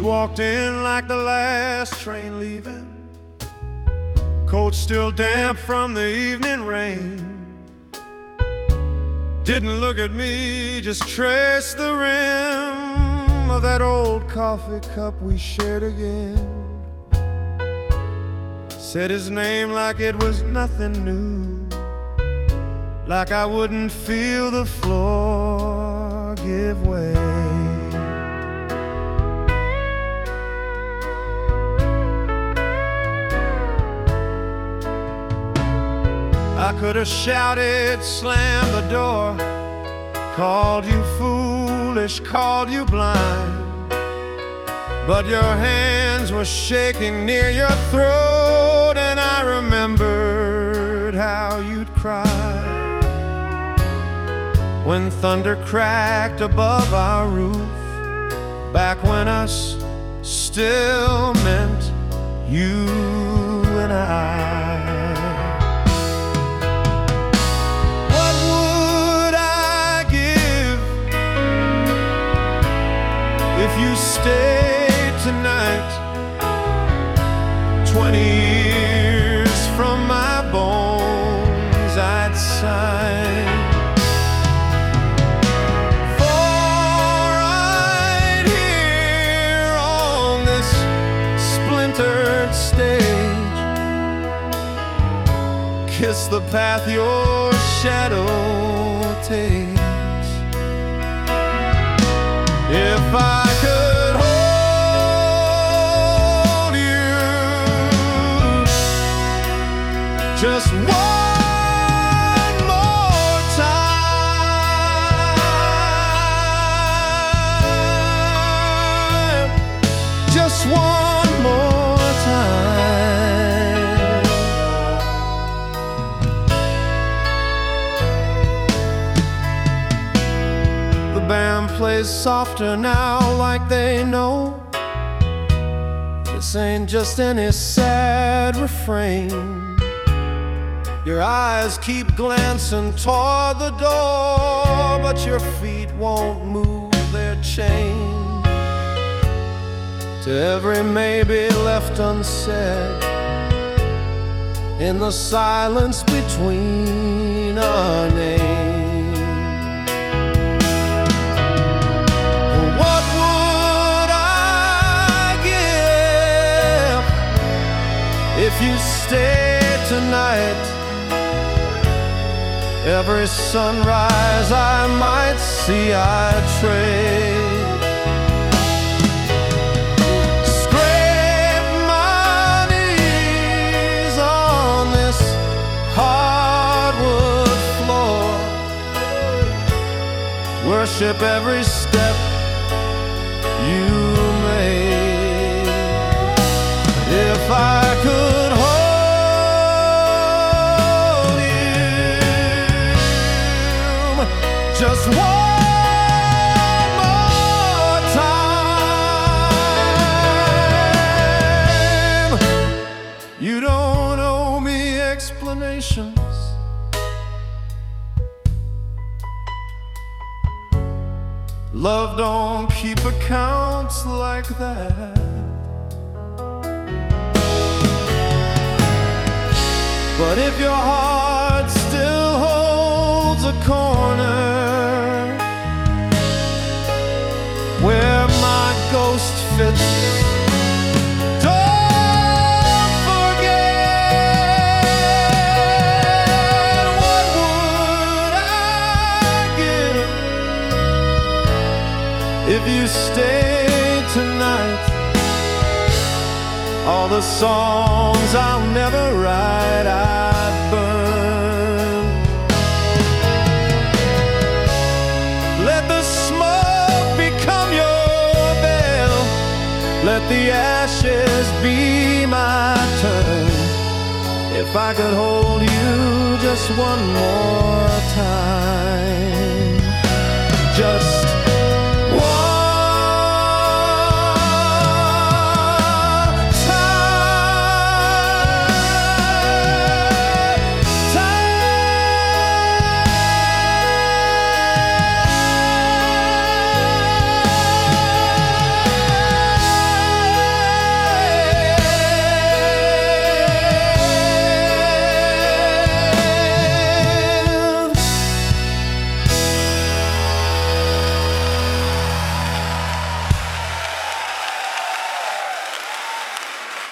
walked in like the last train leaving, coat still damp from the evening rain. Didn't look at me, just traced the rim of that old coffee cup we shared again. Said his name like it was nothing new, like I wouldn't feel the floor give way. I could have shouted, slammed the door, called you foolish, called you blind, but your hands were shaking near your throat, and I remembered how you'd cry when thunder cracked above our roof, back when us still meant you and I. What would I give if you stayed tonight? 20 years from my bones I'd sign for right here on this splintered stage. Kiss the path your shadow takes. If I could hold you just one more time, just one more time. The band plays softer now, like they know this ain't just any sad refrain. Your eyes keep glancing toward the door, but your feet won't move their chain. To every maybe left unsaid in the silence between our names. What would I give if you stayed tonight? Every sunrise I might see I'd trade. Scrape my knees on this hardwood floor, worship every step you made. If I could just one more time. You don't owe me explanations. Love don't keep accounts like that. But if your heart still holds a corner where my ghost fits, don't forget. What would I give if you stayed tonight? All the songs I'll never write, I'd burn. Let the smoke become your veil, let the ashes be my turn. If I could hold you just one more time, just